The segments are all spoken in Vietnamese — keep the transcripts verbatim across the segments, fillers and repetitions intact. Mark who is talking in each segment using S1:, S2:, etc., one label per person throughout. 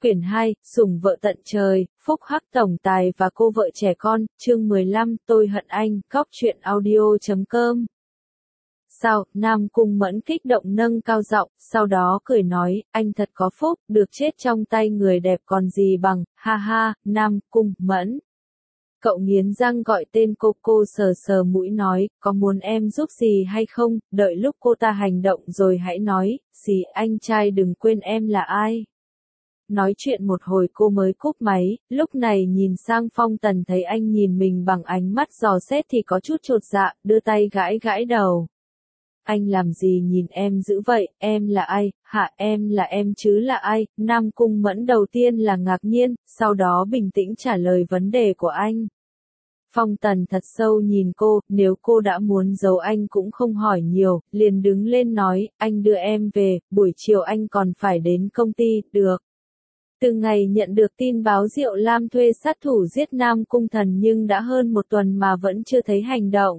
S1: Quyển hai, Sủng vợ tận trời, Phúc Hắc tổng tài và cô vợ trẻ con, chương mười lăm, tôi hận anh, góc truyện audio chấm com. Sao, Nam Cung Mẫn kích động nâng cao giọng, sau đó cười nói, anh thật có phúc, được chết trong tay người đẹp còn gì bằng, ha ha, Nam Cung Mẫn. Cậu nghiến răng gọi tên cô, cô sờ sờ mũi nói, có muốn em giúp gì hay không, đợi lúc cô ta hành động rồi hãy nói, xì anh trai đừng quên em là ai. Nói chuyện một hồi cô mới cúp máy, lúc này nhìn sang Phong Tần thấy anh nhìn mình bằng ánh mắt dò xét thì có chút chột dạ, đưa tay gãi gãi đầu. Anh làm gì nhìn em dữ vậy, em là ai, hả em là em chứ là ai, Nam Cung Mẫn đầu tiên là ngạc nhiên, sau đó bình tĩnh trả lời vấn đề của anh. Phong Tần thật sâu nhìn cô, nếu cô đã muốn giấu anh cũng không hỏi nhiều, liền đứng lên nói, anh đưa em về, buổi chiều anh còn phải đến công ty, được. Từ ngày nhận được tin báo Diệu Lam thuê sát thủ giết Nam Cung Thần nhưng đã hơn một tuần mà vẫn chưa thấy hành động.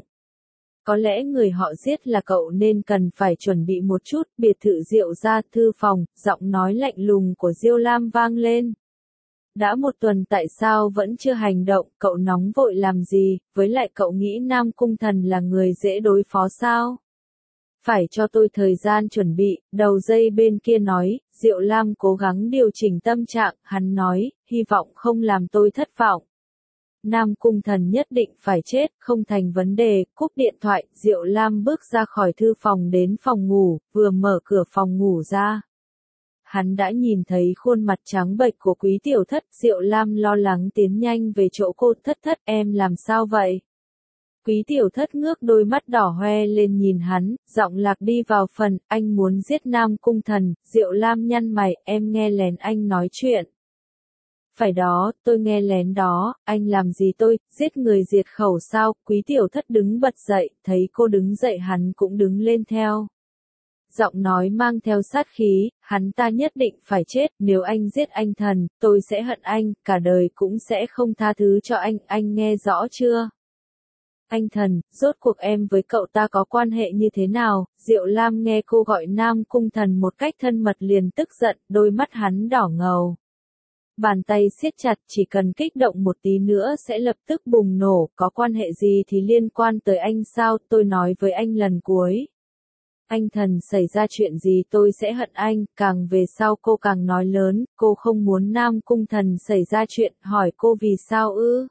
S1: Có lẽ người họ giết là cậu nên cần phải chuẩn bị một chút, biệt thự Diệu ra thư phòng, giọng nói lạnh lùng của Diêu Lam vang lên. Đã một tuần tại sao vẫn chưa hành động, cậu nóng vội làm gì, với lại cậu nghĩ Nam Cung Thần là người dễ đối phó sao? Phải cho tôi thời gian chuẩn bị, đầu dây bên kia nói, Diệu Lam cố gắng điều chỉnh tâm trạng, hắn nói, hy vọng không làm tôi thất vọng. Nam Cung Thần nhất định phải chết, không thành vấn đề, cúp điện thoại, Diệu Lam bước ra khỏi thư phòng đến phòng ngủ, vừa mở cửa phòng ngủ ra. Hắn đã nhìn thấy khuôn mặt trắng bệch của Quý Tiểu Thất, Diệu Lam lo lắng tiến nhanh về chỗ cô, Thất Thất, em làm sao vậy? Quý Tiểu Thất ngước đôi mắt đỏ hoe lên nhìn hắn, giọng lạc đi vào phần, anh muốn giết Nam Cung Thần, Diệu Lam nhăn mày, em nghe lén anh nói chuyện. Phải đó, tôi nghe lén đó, anh làm gì tôi, giết người diệt khẩu sao, Quý Tiểu Thất đứng bật dậy, thấy cô đứng dậy hắn cũng đứng lên theo. Giọng nói mang theo sát khí, hắn ta nhất định phải chết, nếu anh giết anh Thần, tôi sẽ hận anh, cả đời cũng sẽ không tha thứ cho anh, anh nghe rõ chưa? Anh Thần, rốt cuộc em với cậu ta có quan hệ như thế nào? Diệu Lam nghe cô gọi Nam Cung Thần một cách thân mật liền tức giận, đôi mắt hắn đỏ ngầu. Bàn tay siết chặt, chỉ cần kích động một tí nữa sẽ lập tức bùng nổ, có quan hệ gì thì liên quan tới anh sao, tôi nói với anh lần cuối. Anh Thần xảy ra chuyện gì tôi sẽ hận anh, càng về sau cô càng nói lớn, cô không muốn Nam Cung Thần xảy ra chuyện, hỏi cô vì sao ư?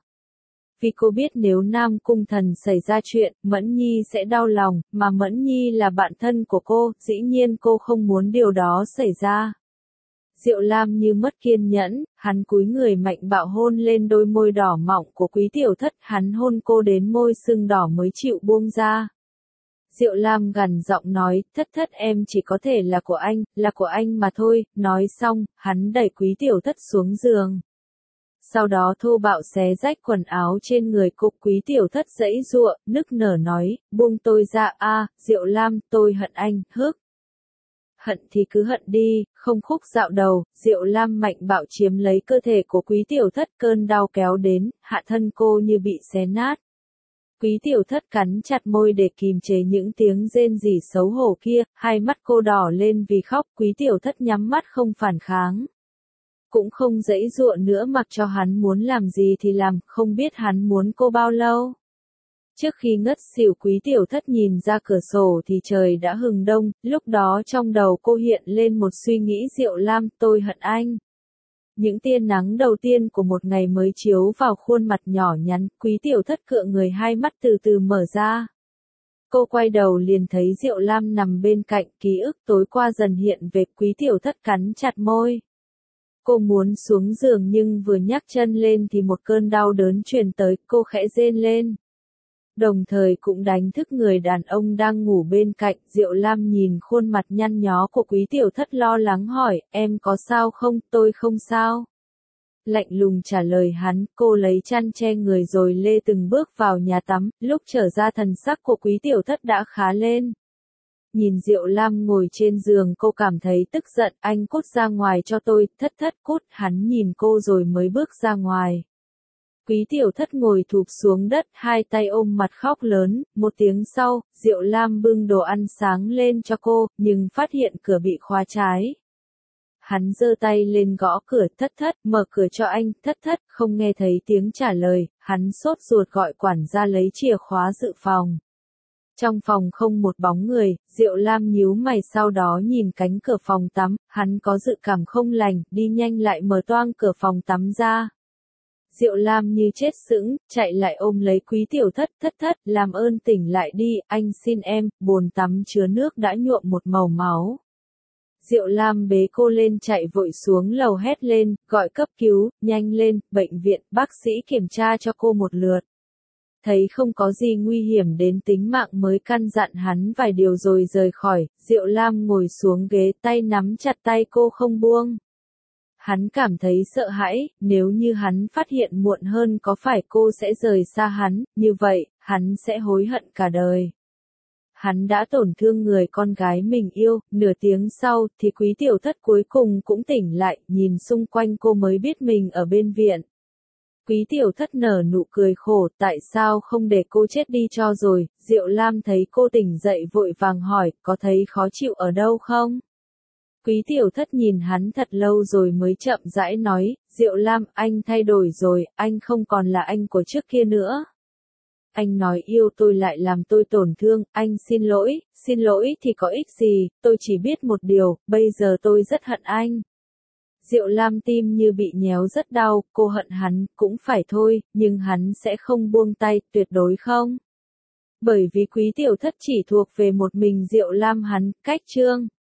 S1: Vì cô biết nếu Nam Cung Thần xảy ra chuyện, Mẫn Nhi sẽ đau lòng, mà Mẫn Nhi là bạn thân của cô, dĩ nhiên cô không muốn điều đó xảy ra. Diệu Lam như mất kiên nhẫn, hắn cúi người mạnh bạo hôn lên đôi môi đỏ mọng của Quý Tiểu Thất, hắn hôn cô đến môi sưng đỏ mới chịu buông ra. Diệu Lam gằn giọng nói, Thất Thất em chỉ có thể là của anh, là của anh mà thôi, nói xong, hắn đẩy Quý Tiểu Thất xuống giường. Sau đó thô bạo xé rách quần áo trên người cô, Quý Tiểu Thất giãy giụa, nức nở nói, buông tôi ra a, Diệu Lam, tôi hận anh, hức. Hận thì cứ hận đi, không khúc dạo đầu, Diệu Lam mạnh bạo chiếm lấy cơ thể của Quý Tiểu Thất, cơn đau kéo đến, hạ thân cô như bị xé nát. Quý Tiểu Thất cắn chặt môi để kìm chế những tiếng rên rỉ xấu hổ kia, hai mắt cô đỏ lên vì khóc, Quý Tiểu Thất nhắm mắt không phản kháng. Cũng không giãy giụa nữa mặc cho hắn muốn làm gì thì làm, không biết hắn muốn cô bao lâu. Trước khi ngất xỉu Quý Tiểu Thất nhìn ra cửa sổ thì trời đã hừng đông, lúc đó trong đầu cô hiện lên một suy nghĩ Diệu Lam, tôi hận anh. Những tia nắng đầu tiên của một ngày mới chiếu vào khuôn mặt nhỏ nhắn, Quý Tiểu Thất cựa người hai mắt từ từ mở ra. Cô quay đầu liền thấy Diệu Lam nằm bên cạnh, ký ức tối qua dần hiện về, Quý Tiểu Thất cắn chặt môi. Cô muốn xuống giường nhưng vừa nhấc chân lên thì một cơn đau đớn truyền tới, cô khẽ rên lên. Đồng thời cũng đánh thức người đàn ông đang ngủ bên cạnh, Diệu Lam nhìn khuôn mặt nhăn nhó của Quý Tiểu Thất lo lắng hỏi, em có sao không, tôi không sao. Lạnh lùng trả lời hắn, cô lấy chăn che người rồi lê từng bước vào nhà tắm, lúc trở ra thần sắc của Quý Tiểu Thất đã khá lên. Nhìn Diệu Lam ngồi trên giường cô cảm thấy tức giận, anh cút ra ngoài cho tôi, Thất Thất cút, hắn nhìn cô rồi mới bước ra ngoài. Quý Tiểu Thất ngồi thụp xuống đất, hai tay ôm mặt khóc lớn, một tiếng sau, Diệu Lam bưng đồ ăn sáng lên cho cô, nhưng phát hiện cửa bị khóa trái. Hắn giơ tay lên gõ cửa, thất thất, mở cửa cho anh, thất thất, không nghe thấy tiếng trả lời, hắn sốt ruột gọi quản gia lấy chìa khóa dự phòng. Trong phòng không một bóng người, Diệu Lam nhíu mày sau đó nhìn cánh cửa phòng tắm, hắn có dự cảm không lành, đi nhanh lại mở toang cửa phòng tắm ra. Diệu Lam như chết sững, chạy lại ôm lấy Quý Tiểu Thất, thất thất, làm ơn tỉnh lại đi, anh xin em, bồn tắm chứa nước đã nhuộm một màu máu. Diệu Lam bế cô lên chạy vội xuống lầu hét lên, gọi cấp cứu, nhanh lên, bệnh viện, bác sĩ kiểm tra cho cô một lượt. Thấy không có gì nguy hiểm đến tính mạng mới căn dặn hắn vài điều rồi rời khỏi, Diệu Lam ngồi xuống ghế tay nắm chặt tay cô không buông. Hắn cảm thấy sợ hãi, nếu như hắn phát hiện muộn hơn có phải cô sẽ rời xa hắn, như vậy, hắn sẽ hối hận cả đời. Hắn đã tổn thương người con gái mình yêu, nửa tiếng sau thì Quý Tiểu Thất cuối cùng cũng tỉnh lại, nhìn xung quanh cô mới biết mình ở bên viện. Quý Tiểu Thất nở nụ cười khổ, tại sao không để cô chết đi cho rồi, Diệu Lam thấy cô tỉnh dậy vội vàng hỏi, có thấy khó chịu ở đâu không? Quý Tiểu Thất nhìn hắn thật lâu rồi mới chậm rãi nói, Diệu Lam, anh thay đổi rồi, anh không còn là anh của trước kia nữa. Anh nói yêu tôi lại làm tôi tổn thương, anh xin lỗi, xin lỗi thì có ích gì, tôi chỉ biết một điều, bây giờ tôi rất hận anh. Diệu Lam tim như bị nhéo rất đau, cô hận hắn, cũng phải thôi, nhưng hắn sẽ không buông tay, tuyệt đối không. Bởi vì Quý Tiểu Thất chỉ thuộc về một mình Diệu Lam hắn, cách chương.